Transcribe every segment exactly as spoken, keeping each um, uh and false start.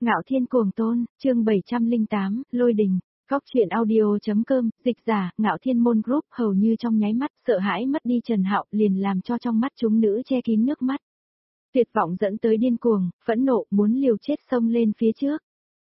Ngạo Thiên Cuồng Tôn, chương bảy trăm lẻ tám, Lôi Đình. Góc truyện audio.com, dịch giả, Ngạo Thiên Môn Group hầu như trong nháy mắt sợ hãi mất đi Trần Hạo liền làm cho trong mắt chúng nữ che kín nước mắt. Tuyệt vọng dẫn tới điên cuồng, phẫn nộ, muốn liều chết xông lên phía trước.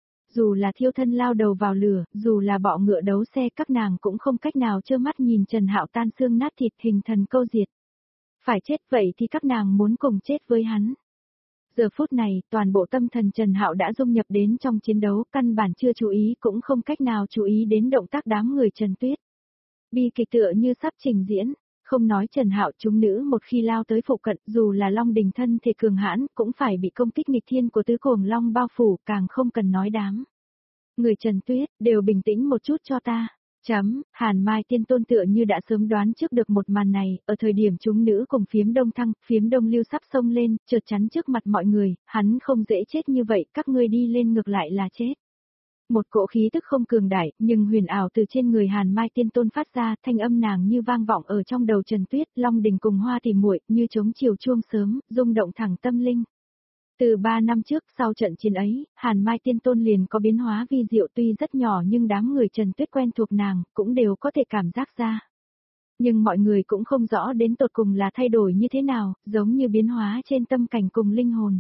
Dù là thiêu thân lao đầu vào lửa, dù là bọ ngựa đấu xe, các nàng cũng không cách nào trơ mắt nhìn Trần Hạo tan xương nát thịt, hình thần câu diệt. Phải chết vậy thì các nàng muốn cùng chết với hắn. Giờ phút này, toàn bộ tâm thần Trần Hạo đã dung nhập đến trong chiến đấu, căn bản chưa chú ý cũng không cách nào chú ý đến động tác đám người Trần Tuyết. Bi kịch tựa như sắp trình diễn, không nói Trần Hạo, chúng nữ một khi lao tới phụ cận, dù là Long Đình thân thể cường hãn, cũng phải bị công kích nghịch thiên của tứ cuồng long bao phủ, càng không cần nói đám. Người Trần Tuyết, đều bình tĩnh một chút cho ta. Chấm, Hàn Mai Tiên Tôn tựa như đã sớm đoán trước được một màn này, ở thời điểm chúng nữ cùng phiếm đông thăng, phiếm đông lưu sắp xông lên, chợt chắn trước mặt mọi người, hắn không dễ chết như vậy, các ngươi đi lên ngược lại là chết. Một cỗ khí tức không cường đại, nhưng huyền ảo từ trên người Hàn Mai Tiên Tôn phát ra, thanh âm nàng như vang vọng ở trong đầu Trần Tuyết, Long Đình cùng Hoa Tỷ Muội, như trống chiều chuông sớm, rung động thẳng tâm linh. Từ ba năm trước, sau trận chiến ấy, Hàn Mai Tiên Tôn liền có biến hóa vi diệu, tuy rất nhỏ nhưng đám người Trần Tuyết quen thuộc nàng, cũng đều có thể cảm giác ra. Nhưng mọi người cũng không rõ đến tột cùng là thay đổi như thế nào, giống như biến hóa trên tâm cảnh cùng linh hồn.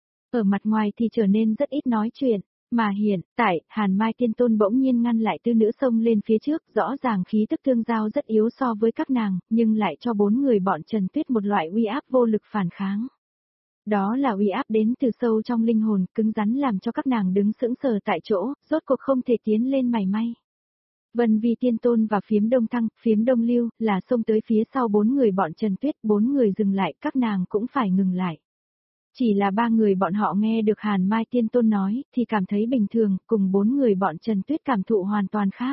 Ở mặt ngoài thì trở nên rất ít nói chuyện, mà hiện tại, Hàn Mai Tiên Tôn bỗng nhiên ngăn lại tư nữ xông lên phía trước, rõ ràng khí tức tương giao rất yếu so với các nàng, nhưng lại cho bốn người bọn Trần Tuyết một loại uy áp vô lực phản kháng. Đó là uy áp đến từ sâu trong linh hồn, cứng rắn làm cho các nàng đứng sững sờ tại chỗ, rốt cuộc không thể tiến lên mảy may. Vân Vi Tiên Tôn và phiếm đông thăng, phiếm đông lưu, là xông tới phía sau bốn người bọn Trần Tuyết, bốn người dừng lại, các nàng cũng phải ngừng lại. Chỉ là ba người bọn họ nghe được Hàn Mai Tiên Tôn nói, thì cảm thấy bình thường, cùng bốn người bọn Trần Tuyết cảm thụ hoàn toàn khác.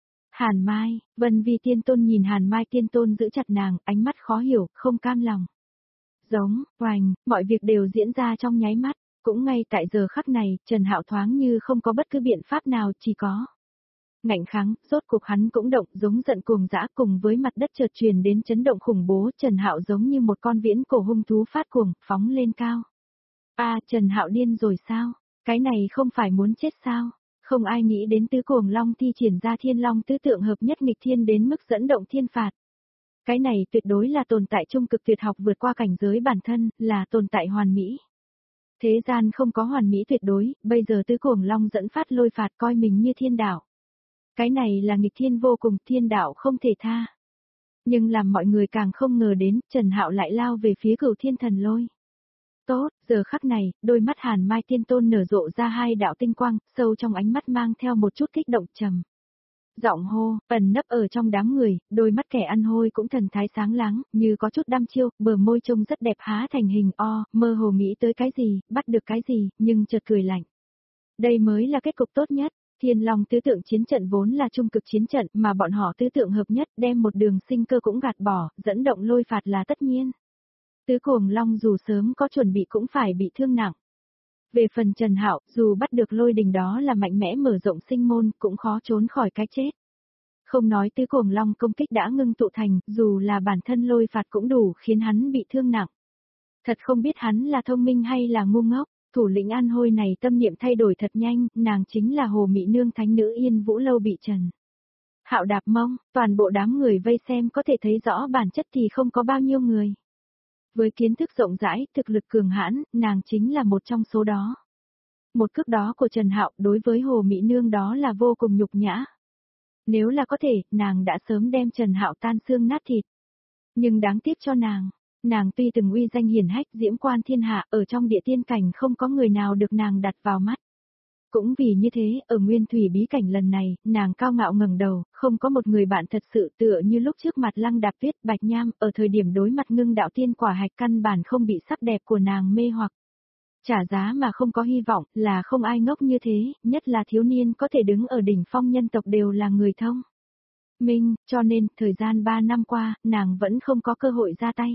Hàn Mai, Vân Vi Tiên Tôn nhìn Hàn Mai Tiên Tôn giữ chặt nàng, ánh mắt khó hiểu, không cam lòng. Giống, oành, mọi việc đều diễn ra trong nháy mắt, cũng ngay tại giờ khắc này, Trần Hạo thoáng như không có bất cứ biện pháp nào, chỉ có ngạnh kháng, rốt cuộc hắn cũng động, giống giận cuồng dã, cùng với mặt đất chợt truyền đến chấn động khủng bố, Trần Hạo giống như một con viễn cổ hung thú phát cuồng, phóng lên cao. A, Trần Hạo điên rồi sao? Cái này không phải muốn chết sao? Không ai nghĩ đến tứ cuồng long thi triển ra thiên long tứ tượng hợp nhất nghịch thiên đến mức dẫn động thiên phạt. Cái này tuyệt đối là tồn tại trung cực tuyệt học vượt qua cảnh giới bản thân, là tồn tại hoàn mỹ. Thế gian không có hoàn mỹ tuyệt đối, bây giờ tứ cuồng long dẫn phát lôi phạt coi mình như thiên đạo. Cái này là nghịch thiên vô cùng, thiên đạo không thể tha. Nhưng làm mọi người càng không ngờ đến, Trần Hạo lại lao về phía Cửu Thiên Thần Lôi. Tốt, giờ khắc này, đôi mắt Hàn Mai Tiên Tôn nở rộ ra hai đạo tinh quang, sâu trong ánh mắt mang theo một chút kích động trầm. Giọng hô, ẩn nấp ở trong đám người, đôi mắt kẻ ăn hôi cũng thần thái sáng láng, như có chút đăm chiêu, bờ môi trông rất đẹp há thành hình o, mơ hồ nghĩ tới cái gì, bắt được cái gì, nhưng chợt cười lạnh. Đây mới là kết cục tốt nhất, Thiên Long tứ tượng chiến trận vốn là trung cực chiến trận mà bọn họ tứ tượng hợp nhất đem một đường sinh cơ cũng gạt bỏ, dẫn động lôi phạt là tất nhiên. Tứ cuồng long dù sớm có chuẩn bị cũng phải bị thương nặng. Về phần Trần Hạo, dù bắt được lôi đình đó là mạnh mẽ mở rộng sinh môn, cũng khó trốn khỏi cái chết. Không nói tứ cuồng long công kích đã ngưng tụ thành, dù là bản thân lôi phạt cũng đủ khiến hắn bị thương nặng. Thật không biết hắn là thông minh hay là ngu ngốc, thủ lĩnh An Hôi này tâm niệm thay đổi thật nhanh, nàng chính là Hồ Mị Nương thánh nữ Yên Vũ Lâu bị Trần Hạo đạp mông, toàn bộ đám người vây xem có thể thấy rõ bản chất thì không có bao nhiêu người. Với kiến thức rộng rãi, thực lực cường hãn, nàng chính là một trong số đó. Một cước đó của Trần Hạo đối với Hồ Mị Nương đó là vô cùng nhục nhã. Nếu là có thể, nàng đã sớm đem Trần Hạo tan xương nát thịt. Nhưng đáng tiếc cho nàng, nàng tuy từng uy danh hiển hách diễm quan thiên hạ, ở trong địa tiên cảnh không có người nào được nàng đặt vào mắt. Cũng vì như thế, ở nguyên thủy bí cảnh lần này, nàng cao ngạo ngẩng đầu, không có một người bạn thật sự tựa như lúc trước mặt Lăng Đạp Tuyết, Bạch Nham, ở thời điểm đối mặt ngưng đạo tiên quả hạch căn bản không bị sắc đẹp của nàng mê hoặc. Trả giá mà không có hy vọng, là không ai ngốc như thế, nhất là thiếu niên có thể đứng ở đỉnh phong nhân tộc đều là người thông minh, cho nên, thời gian ba năm qua, nàng vẫn không có cơ hội ra tay.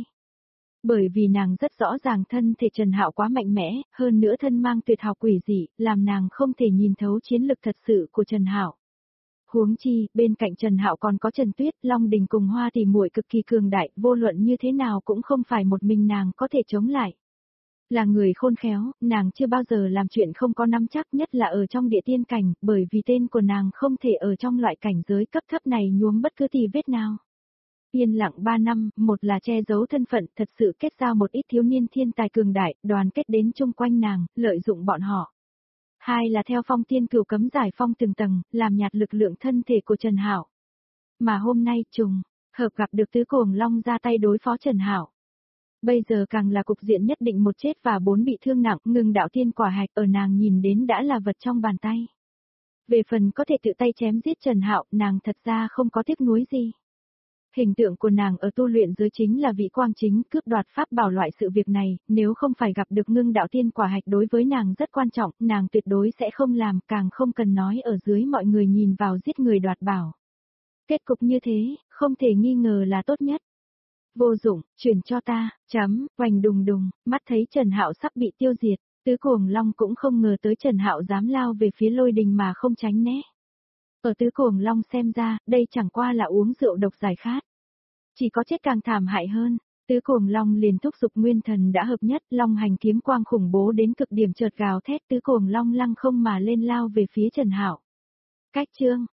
Bởi vì nàng rất rõ ràng thân thể Trần Hạo quá mạnh mẽ, hơn nữa thân mang tuyệt học quỷ dị, làm nàng không thể nhìn thấu chiến lực thật sự của Trần Hạo. Huống chi, bên cạnh Trần Hạo còn có Trần Tuyết, Long Đình cùng Hoa Tỷ Muội cực kỳ cường đại, vô luận như thế nào cũng không phải một mình nàng có thể chống lại. Là người khôn khéo, nàng chưa bao giờ làm chuyện không có nắm chắc, nhất là ở trong địa tiên cảnh, bởi vì tên của nàng không thể ở trong loại cảnh giới cấp thấp này nhuốm bất cứ tì vết nào. Yên lặng ba năm, một là che giấu thân phận, thật sự kết giao một ít thiếu niên thiên tài cường đại, đoàn kết đến chung quanh nàng, lợi dụng bọn họ. Hai là theo phong tiên cửu cấm giải phong từng tầng, làm nhạt lực lượng thân thể của Trần Hạo. Mà hôm nay trùng, hợp gặp được tứ cuồng long ra tay đối phó Trần Hạo. Bây giờ càng là cục diện nhất định một chết và bốn bị thương nặng, ngừng đạo tiên quả hạch ở nàng nhìn đến đã là vật trong bàn tay. Về phần có thể tự tay chém giết Trần Hạo, nàng thật ra không có tiếc nuối gì. Hình tượng của nàng ở tu luyện giới chính là vị quang chính, cướp đoạt pháp bảo loại sự việc này, nếu không phải gặp được ngưng đạo tiên quả hạch đối với nàng rất quan trọng, nàng tuyệt đối sẽ không làm, càng không cần nói ở dưới mọi người nhìn vào giết người đoạt bảo. Kết cục như thế, không thể nghi ngờ là tốt nhất. Vô dụng, chuyển cho ta, chấm, oành đùng đùng, mắt thấy Trần Hạo sắp bị tiêu diệt, tứ cuồng long cũng không ngờ tới Trần Hạo dám lao về phía lôi đình mà không tránh né. Ở tứ cuồng long xem ra, đây chẳng qua là uống rượu độc giải khát. Chỉ có chết càng thảm hại hơn, tứ cuồng long liền thúc giục nguyên thần đã hợp nhất, long hành kiếm quang khủng bố đến cực điểm chợt gào thét, tứ cuồng long lăng không mà lên lao về phía Trần Hạo. Cách chương